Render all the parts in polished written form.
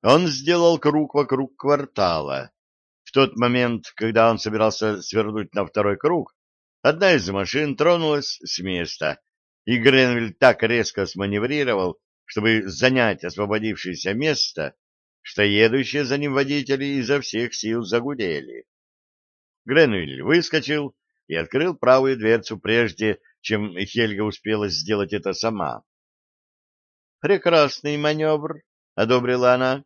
Он сделал круг вокруг квартала. В тот момент, когда он собирался свернуть на второй круг, одна из машин тронулась с места, и Гренвилл так резко сманеврировал, чтобы занять освободившееся место, что едущие за ним водители изо всех сил загудели. Гренвилл выскочил и открыл правую дверцу, прежде чем Хельга успела сделать это сама. «Прекрасный маневр», — одобрила она.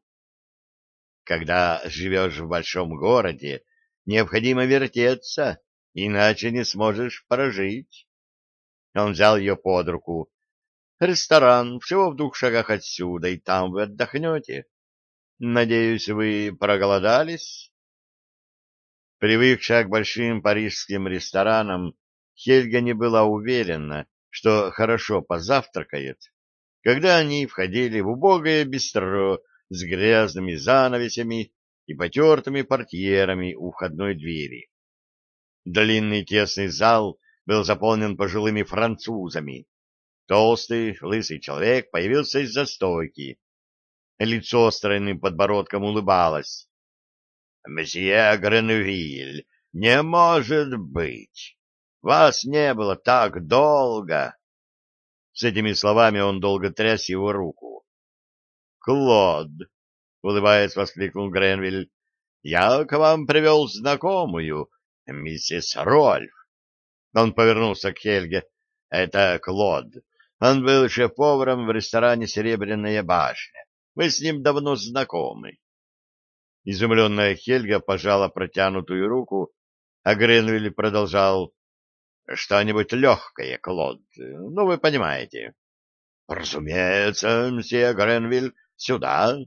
«Когда живешь в большом городе, необходимо вертеться, иначе не сможешь прожить». Он взял ее под руку. «Ресторан всего в 2 шагах отсюда, и там вы отдохнете. Надеюсь, вы проголодались?» Привыкшая к большим парижским ресторанам, Хельга не была уверена, что хорошо позавтракает, когда они входили в убогое бистро с грязными занавесями и потертыми портьерами у входной двери. Длинный тесный зал был заполнен пожилыми французами. Толстый, лысый человек появился из-за стойки. Лицо с тройным подбородком улыбалось. «Месье Гренвиль, не может быть! Вас не было так долго!» С этими словами он долго тряс его руку. «Клод!» — улыбаясь, воскликнул Гренвиль. «Я к вам привел знакомую, миссис Рольф». Он повернулся к Хельге. «Это Клод. Он был шеф-поваром в ресторане «Серебряная башня». Мы с ним давно знакомы». Изумленная Хельга пожала протянутую руку, а Гренвиль продолжал: «Что-нибудь легкое, Клод, ну, вы понимаете». «Разумеется, мсье Гренвиль, сюда».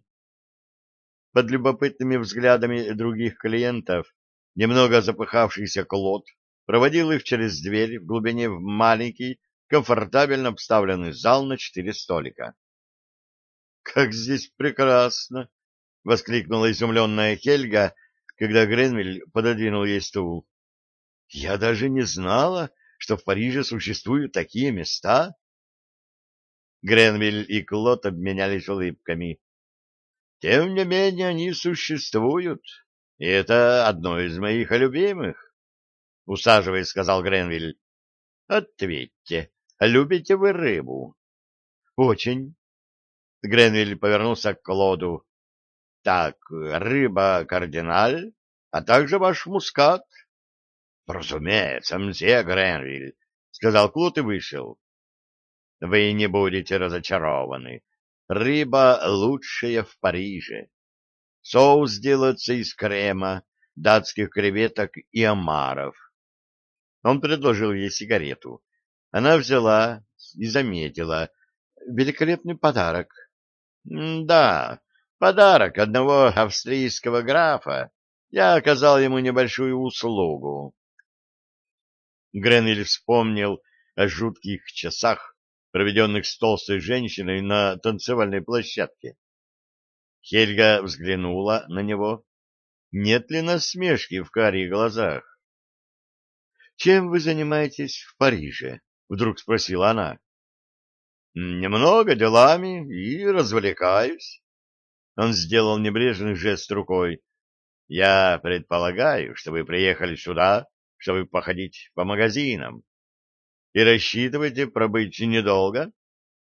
Под любопытными взглядами других клиентов немного запыхавшийся Клод проводил их через дверь в глубине в маленький, комфортабельно обставленный зал на 4 столика. «Как здесь прекрасно!» — воскликнула изумленная Хельга, когда Гренвиль пододвинул ей стул. «Я даже не знала, что в Париже существуют такие места». Гренвиль и Клод обменялись улыбками. «Тем не менее они существуют, и это одно из моих любимых», — усаживаясь, сказал Гренвиль. «Ответьте, любите вы рыбу?» «Очень». Гренвиль повернулся к Клоду. «Так, рыба кардиналь, а также ваш мускат». «Разумеется, мсье Гренвиль», — сказал Клод и вышел. «Вы не будете разочарованы. Рыба лучшая в Париже. Соус делается из крема, датских креветок и омаров». Он предложил ей сигарету. Она взяла и заметила. «Великолепный подарок». «Да, подарок одного австрийского графа. Я оказал ему небольшую услугу». Гренвиль вспомнил о жутких часах, проведенных с толстой женщиной на танцевальной площадке. Хельга взглянула на него. Нет ли насмешки в карих глазах? «Чем вы занимаетесь в Париже?» — вдруг спросила она. «Немного делами и развлекаюсь». Он сделал небрежный жест рукой. «Я предполагаю, что вы приехали сюда, чтобы походить по магазинам. И рассчитываете пробыть недолго?»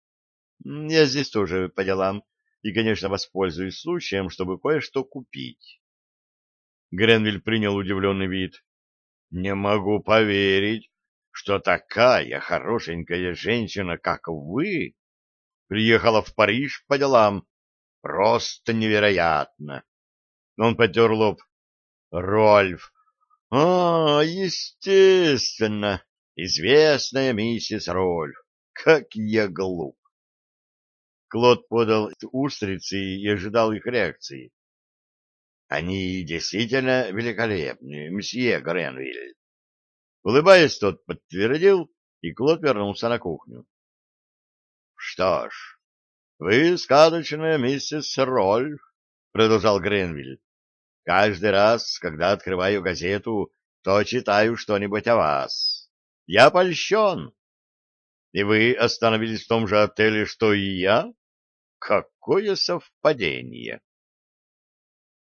«Я здесь тоже по делам, и, конечно, воспользуюсь случаем, чтобы кое-что купить». Гренвиль принял удивленный вид. «Не могу поверить, что такая хорошенькая женщина, как вы, приехала в Париж по делам. Просто невероятно!» Он потер лоб. «Рольф! Естественно, известная миссис Рольф. Как я глуп!» Клод подал устрицы и ожидал их реакции. «Они действительно великолепны, мсье Гренвиль». Улыбаясь, тот подтвердил, и Клод вернулся на кухню. «Что ж, вы сказочная миссис Рольф», — продолжал Гренвиль. «Каждый раз, когда открываю газету, то читаю что-нибудь о вас. Я польщен. И вы остановились в том же отеле, что и я? Какое совпадение!»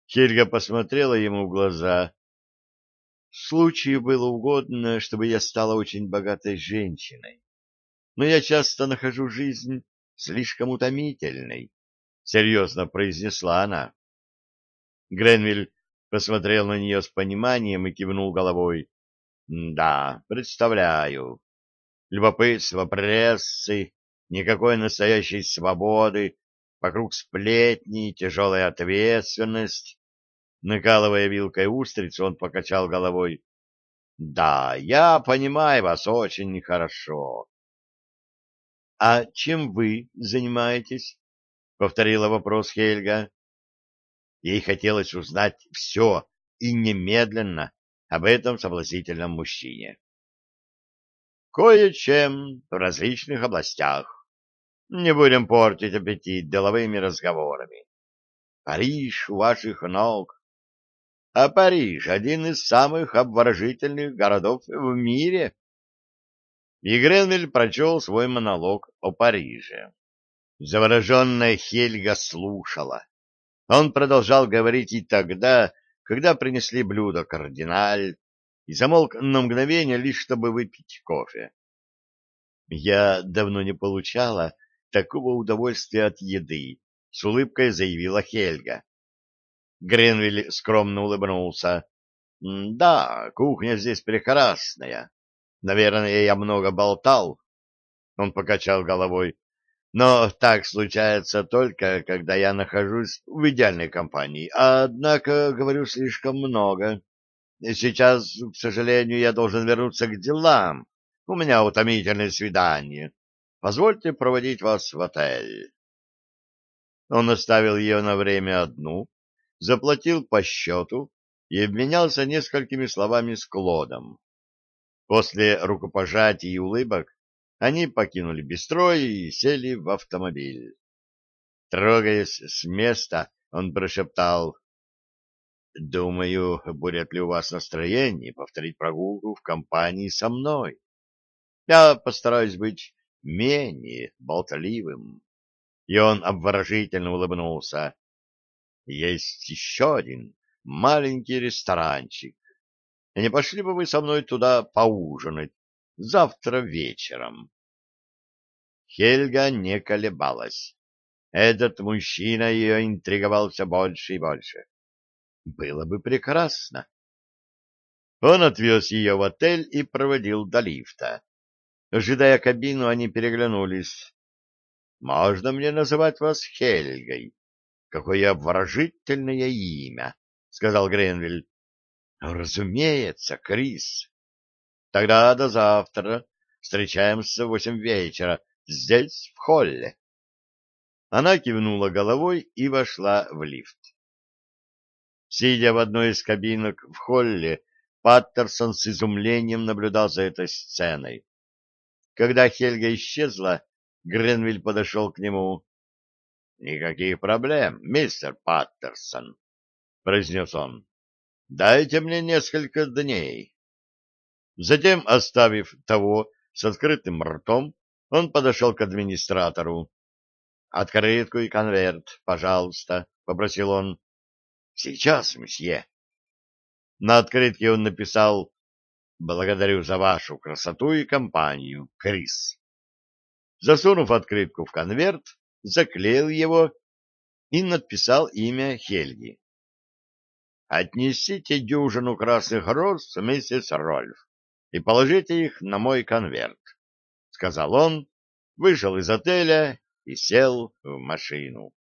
Хельга посмотрела ему в глаза. Случаю было угодно, чтобы я стала очень богатой женщиной. Но я часто нахожу жизнь слишком утомительной, — серьезно произнесла она. Гренвиль посмотрел на нее с пониманием и кивнул головой. — Да, представляю. Любопытство прессы, никакой настоящей свободы, вокруг сплетни, тяжелая ответственность. Накалывая вилкой устрицу, он покачал головой. — Да, я понимаю вас очень хорошо. — А чем вы занимаетесь? — повторила вопрос Хельга. Ей хотелось узнать все и немедленно об этом соблазнительном мужчине. Кое-чем в различных областях. Не будем портить аппетит деловыми разговорами. Париж у ваших ног. А Париж — один из самых обворожительных городов в мире. И Гренвиль прочел свой монолог о Париже. Завороженная Хельга слушала. Он продолжал говорить и тогда, когда принесли блюдо кардиналь, и замолк на мгновение, лишь чтобы выпить кофе. «Я давно не получала такого удовольствия от еды», — с улыбкой заявила Хельга. Гренвиль скромно улыбнулся. «Да, кухня здесь прекрасная. Наверное, я много болтал». Он покачал головой. «Но так случается только, когда я нахожусь в идеальной компании. Однако говорю слишком много. Сейчас, к сожалению, я должен вернуться к делам. У меня утомительное свидание. Позвольте проводить вас в отель». Он оставил ее на время одну, заплатил по счету и обменялся несколькими словами с Клодом. После рукопожатий и улыбок они покинули бистро и сели в автомобиль. Трогаясь с места, он прошептал: «Думаю, будет ли у вас настроение повторить прогулку в компании со мной? Я постараюсь быть менее болтливым». И он обворожительно улыбнулся. «Есть еще один маленький ресторанчик. Не пошли бы вы со мной туда поужинать завтра вечером?» Хельга не колебалась. Этот мужчина ее интриговал все больше и больше. Было бы прекрасно. Он отвез ее в отель и проводил до лифта. Ожидая кабину, они переглянулись. — Можно мне называть вас Хельгой? Какое обворожительное имя, — сказал Гренвиль. — Разумеется, Крис. Тогда до завтра. Встречаемся в 8 вечера. Здесь, в холле. Она кивнула головой и вошла в лифт. Сидя в одной из кабинок в холле, Паттерсон с изумлением наблюдал за этой сценой. Когда Хельга исчезла, Гренвиль подошел к нему. — Никаких проблем, мистер Паттерсон, — произнес он. — Дайте мне несколько дней. Затем, оставив того с открытым ртом, он подошел к администратору. — Открытку и конверт, пожалуйста, — попросил он. — Сейчас, месье. На открытке он написал: «Благодарю за вашу красоту и компанию, Крис». Засунув открытку в конверт, заклеил его и написал имя Хельги. «Отнесите дюжину красных роз, миссис Рольф, и положите их на мой конверт», — сказал он, вышел из отеля и сел в машину.